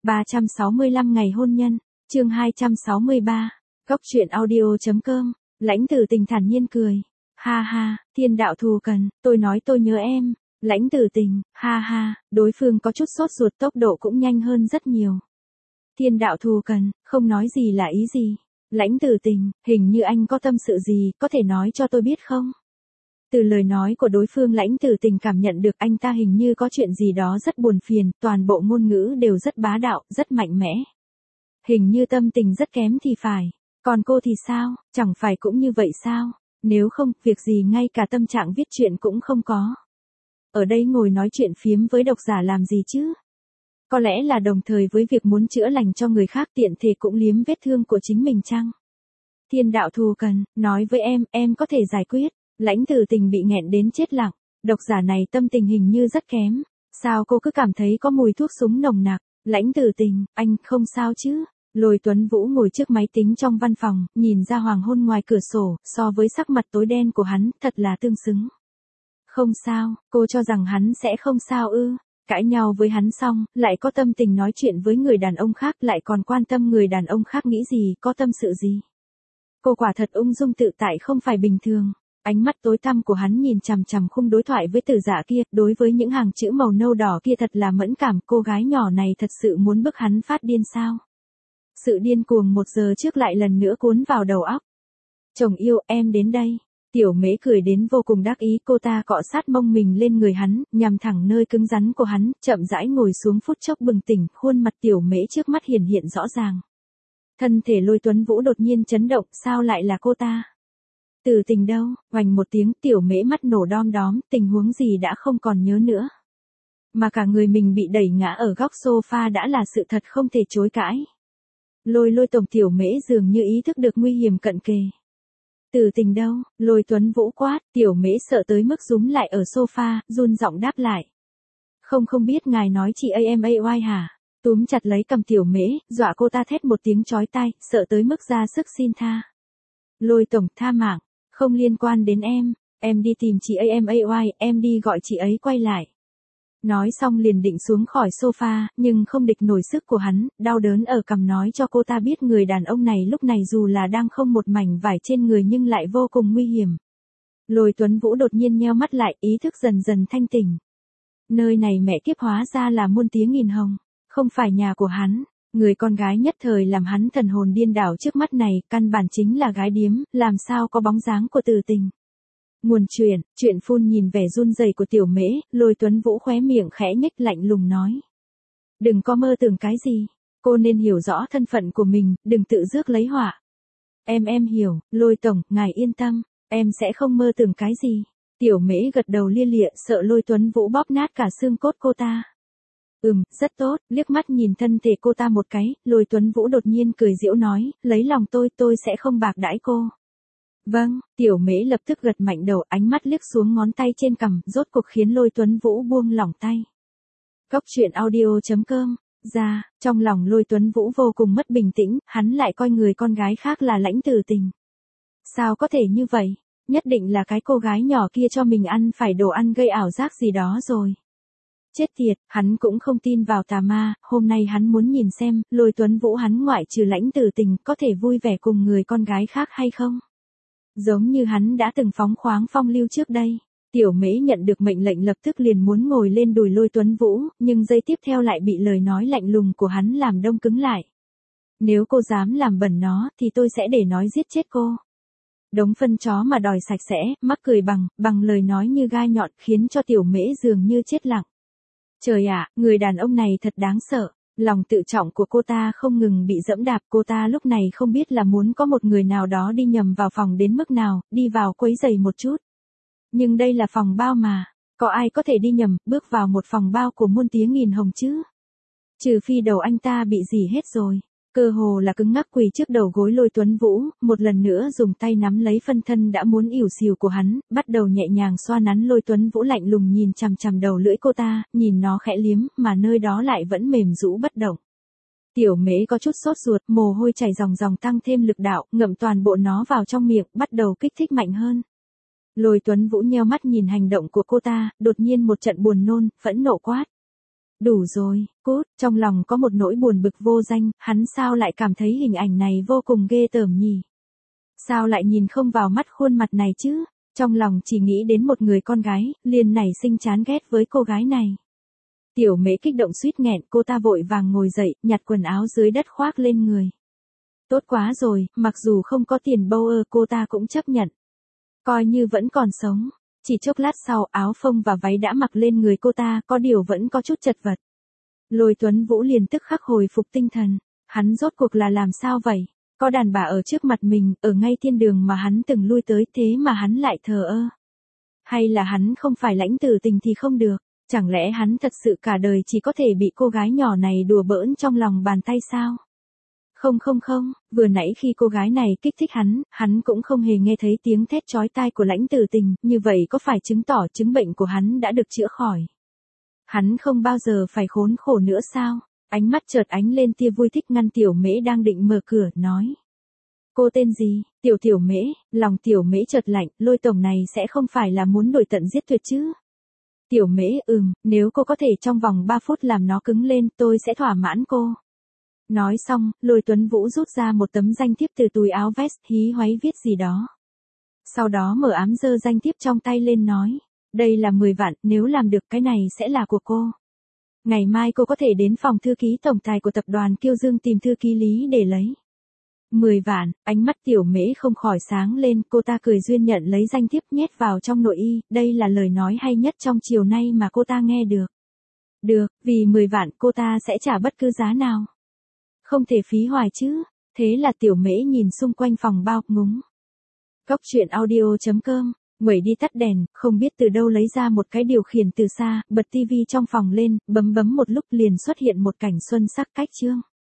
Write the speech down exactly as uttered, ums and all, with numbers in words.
ba trăm sáu mươi lăm ngày hôn nhân, chương hai trăm sáu mươi ba, Góc truyện audio.com, Lãnh Tử Tình thản nhiên cười. Ha ha, thiên đạo thù cần, tôi nói tôi nhớ em. Lãnh Tử Tình, ha ha, đối phương có chút sốt ruột, tốc độ cũng nhanh hơn rất nhiều. Thiên đạo thù cần, không nói gì là ý gì? Lãnh Tử Tình, hình như anh có tâm sự gì, có thể nói cho tôi biết không? Từ lời nói của đối phương Lãnh Tử Tình cảm nhận được anh ta hình như có chuyện gì đó rất buồn phiền, toàn bộ ngôn ngữ đều rất bá đạo, rất mạnh mẽ. Hình như tâm tình rất kém thì phải. Còn cô thì sao, chẳng phải cũng như vậy sao? Nếu không, việc gì ngay cả tâm trạng viết chuyện cũng không có. Ở đây ngồi nói chuyện phiếm với độc giả làm gì chứ? Có lẽ là đồng thời với việc muốn chữa lành cho người khác, tiện thể cũng liếm vết thương của chính mình chăng? Thiên đạo thù cần, nói với em, em có thể giải quyết. Lãnh Tử Tình bị nghẹn đến chết lặng. Độc giả này tâm tình hình như rất kém. Sao cô cứ cảm thấy có mùi thuốc súng nồng nặc? Lãnh Tử Tình, anh không sao chứ? Lôi Tuấn Vũ ngồi trước máy tính trong văn phòng, nhìn ra hoàng hôn ngoài cửa sổ, so với sắc mặt tối đen của hắn, thật là tương xứng. Không sao, cô cho rằng hắn sẽ không sao ư? Cãi nhau với hắn xong, lại có tâm tình nói chuyện với người đàn ông khác, lại còn quan tâm người đàn ông khác nghĩ gì, có tâm sự gì. Cô quả thật ung dung tự tại không phải bình thường. Ánh mắt tối tăm của hắn nhìn chằm chằm khung đối thoại với Tử Dạ kia, đối với những hàng chữ màu nâu đỏ kia thật là mẫn cảm, cô gái nhỏ này thật sự muốn bức hắn phát điên sao? Sự điên cuồng một giờ trước lại lần nữa cuốn vào đầu óc. Chồng yêu, em đến đây. Tiểu Mễ cười đến vô cùng đắc ý, cô ta cọ sát mông mình lên người hắn, nhằm thẳng nơi cứng rắn của hắn, chậm rãi ngồi xuống, phút chốc bừng tỉnh, khuôn mặt Tiểu Mễ trước mắt hiển hiện rõ ràng. Thân thể Lôi Tuấn Vũ đột nhiên chấn động, sao lại là cô ta? Tử Tình đâu? Oành một tiếng, Tiểu Mễ mắt nổ đom đóm, tình huống gì đã không còn nhớ nữa. Mà cả người mình bị đẩy ngã ở góc sofa đã là sự thật không thể chối cãi. Lôi lôi tổng, Tiểu Mễ dường như ý thức được nguy hiểm cận kề. Tử Tình đâu? Lôi Tuấn Vũ quát, Tiểu Mễ sợ tới mức rúm lại ở sofa, run giọng đáp lại. Không không biết ngài nói chị a em a oai hả? Túm chặt lấy cầm Tiểu Mễ, dọa cô ta thét một tiếng chói tai, sợ tới mức ra sức xin tha. Lôi tổng, tha mạng, không liên quan đến em, em đi tìm chị a em a oai, em đi gọi chị ấy quay lại. Nói xong liền định xuống khỏi sofa, nhưng không địch nổi sức của hắn, đau đớn ở cằm nói cho cô ta biết người đàn ông này lúc này dù là đang không một mảnh vải trên người nhưng lại vô cùng nguy hiểm. Lôi Tuấn Vũ đột nhiên nheo mắt lại, ý thức dần dần thanh tỉnh. Nơi này mẹ kiếp hóa ra là muôn tiếng nghìn hồng, không phải nhà của hắn. Người con gái nhất thời làm hắn thần hồn điên đảo trước mắt này, căn bản chính là gái điếm, làm sao có bóng dáng của Tử Tình. Nguồn chuyện, chuyện phun nhìn vẻ run rẩy của Tiểu Mễ, Lôi Tuấn Vũ khóe miệng khẽ nhếch lạnh lùng nói. Đừng có mơ tưởng cái gì, cô nên hiểu rõ thân phận của mình, đừng tự rước lấy họa. Em em hiểu, Lôi tổng, ngài yên tâm, em sẽ không mơ tưởng cái gì. Tiểu Mễ gật đầu lia lịa, sợ Lôi Tuấn Vũ bóp nát cả xương cốt cô ta. Ừm, rất tốt, liếc mắt nhìn thân thể cô ta một cái, Lôi Tuấn Vũ đột nhiên cười giễu nói, lấy lòng tôi, tôi sẽ không bạc đãi cô. Vâng, Tiểu Mễ lập tức gật mạnh đầu, ánh mắt liếc xuống ngón tay trên cằm, rốt cuộc khiến Lôi Tuấn Vũ buông lỏng tay. Góc truyện audio.com, ra, trong lòng Lôi Tuấn Vũ vô cùng mất bình tĩnh, hắn lại coi người con gái khác là Lãnh Tử Tình. Sao có thể như vậy? Nhất định là cái cô gái nhỏ kia cho mình ăn phải đồ ăn gây ảo giác gì đó rồi. Chết tiệt, hắn cũng không tin vào tà ma, hôm nay hắn muốn nhìn xem, Lôi Tuấn Vũ hắn ngoại trừ Lãnh Tử Tình, có thể vui vẻ cùng người con gái khác hay không? Giống như hắn đã từng phóng khoáng phong lưu trước đây. Tiểu Mễ nhận được mệnh lệnh lập tức liền muốn ngồi lên đùi Lôi Tuấn Vũ, nhưng giây tiếp theo lại bị lời nói lạnh lùng của hắn làm đông cứng lại. Nếu cô dám làm bẩn nó, thì tôi sẽ để nói giết chết cô. Đống phân chó mà đòi sạch sẽ, mắc cười bằng, bằng lời nói như gai nhọn, khiến cho Tiểu Mễ dường như chết lặng. Trời ạ, người đàn ông này thật đáng sợ. Lòng tự trọng của cô ta không ngừng bị dẫm đạp, cô ta lúc này không biết là muốn có một người nào đó đi nhầm vào phòng đến mức nào, đi vào quấy rầy một chút. Nhưng đây là phòng bao mà, có ai có thể đi nhầm, bước vào một phòng bao của muôn tiếng nghìn hồng chứ? Trừ phi đầu anh ta bị gì hết rồi. Cơ hồ là cứng ngắc quỳ trước đầu gối Lôi Tuấn Vũ, một lần nữa dùng tay nắm lấy phân thân đã muốn ỉu xìu của hắn, bắt đầu nhẹ nhàng xoa nắn. Lôi Tuấn Vũ lạnh lùng nhìn chằm chằm đầu lưỡi cô ta, nhìn nó khẽ liếm, mà nơi đó lại vẫn mềm rũ bất động. Tiểu Mễ có chút sốt ruột, mồ hôi chảy ròng ròng tăng thêm lực đạo, ngậm toàn bộ nó vào trong miệng, bắt đầu kích thích mạnh hơn. Lôi Tuấn Vũ nheo mắt nhìn hành động của cô ta, đột nhiên một trận buồn nôn, phẫn nộ quát. Đủ rồi, cút, trong lòng có một nỗi buồn bực vô danh, hắn sao lại cảm thấy hình ảnh này vô cùng ghê tởm nhỉ? Sao lại nhìn không vào mắt khuôn mặt này chứ? Trong lòng chỉ nghĩ đến một người con gái, liền nảy sinh chán ghét với cô gái này. Tiểu Mễ kích động suýt nghẹn, cô ta vội vàng ngồi dậy, nhặt quần áo dưới đất khoác lên người. Tốt quá rồi, mặc dù không có tiền bâu ơ cô ta cũng chấp nhận. Coi như vẫn còn sống. Chỉ chốc lát sau áo phông và váy đã mặc lên người cô ta, có điều vẫn có chút chật vật. Lôi Tuấn Vũ liền tức khắc hồi phục tinh thần. Hắn rốt cuộc là làm sao vậy? Có đàn bà ở trước mặt mình, ở ngay thiên đường mà hắn từng lui tới, thế mà hắn lại thờ ơ. Hay là hắn không phải Lãnh Tử Tình thì không được? Chẳng lẽ hắn thật sự cả đời chỉ có thể bị cô gái nhỏ này đùa bỡn trong lòng bàn tay sao? Không không không, vừa nãy khi cô gái này kích thích hắn, hắn cũng không hề nghe thấy tiếng thét chói tai của Lãnh Tử Tình, như vậy có phải chứng tỏ chứng bệnh của hắn đã được chữa khỏi? Hắn không bao giờ phải khốn khổ nữa sao? Ánh mắt chợt ánh lên tia vui thích ngăn Tiểu Mễ đang định mở cửa, nói. Cô tên gì? Tiểu Tiểu Mễ. Lòng Tiểu Mễ chợt lạnh, Lôi tổng này sẽ không phải là muốn đuổi tận giết tuyệt chứ? Tiểu Mễ, ừm, nếu cô có thể trong vòng ba phút làm nó cứng lên, tôi sẽ thỏa mãn cô. Nói xong, Lôi Tuấn Vũ rút ra một tấm danh thiếp từ túi áo vest, hí hoáy viết gì đó. Sau đó mở ám giơ danh thiếp trong tay lên nói, đây là mười vạn, nếu làm được cái này sẽ là của cô. Ngày mai cô có thể đến phòng thư ký tổng tài của tập đoàn Kiêu Dương tìm thư ký Lý để lấy. mười vạn, ánh mắt Tiểu Mễ không khỏi sáng lên, cô ta cười duyên nhận lấy danh thiếp nhét vào trong nội y, đây là lời nói hay nhất trong chiều nay mà cô ta nghe được. Được, vì mười vạn cô ta sẽ trả bất cứ giá nào. Không thể phí hoài chứ, thế là Tiểu Mễ nhìn xung quanh phòng bao, ngúng. Cóc truyện audio chấm com, nguẩy đi tắt đèn, không biết từ đâu lấy ra một cái điều khiển từ xa, bật tivi trong phòng lên, bấm bấm một lúc liền xuất hiện một cảnh xuân sắc cách chương.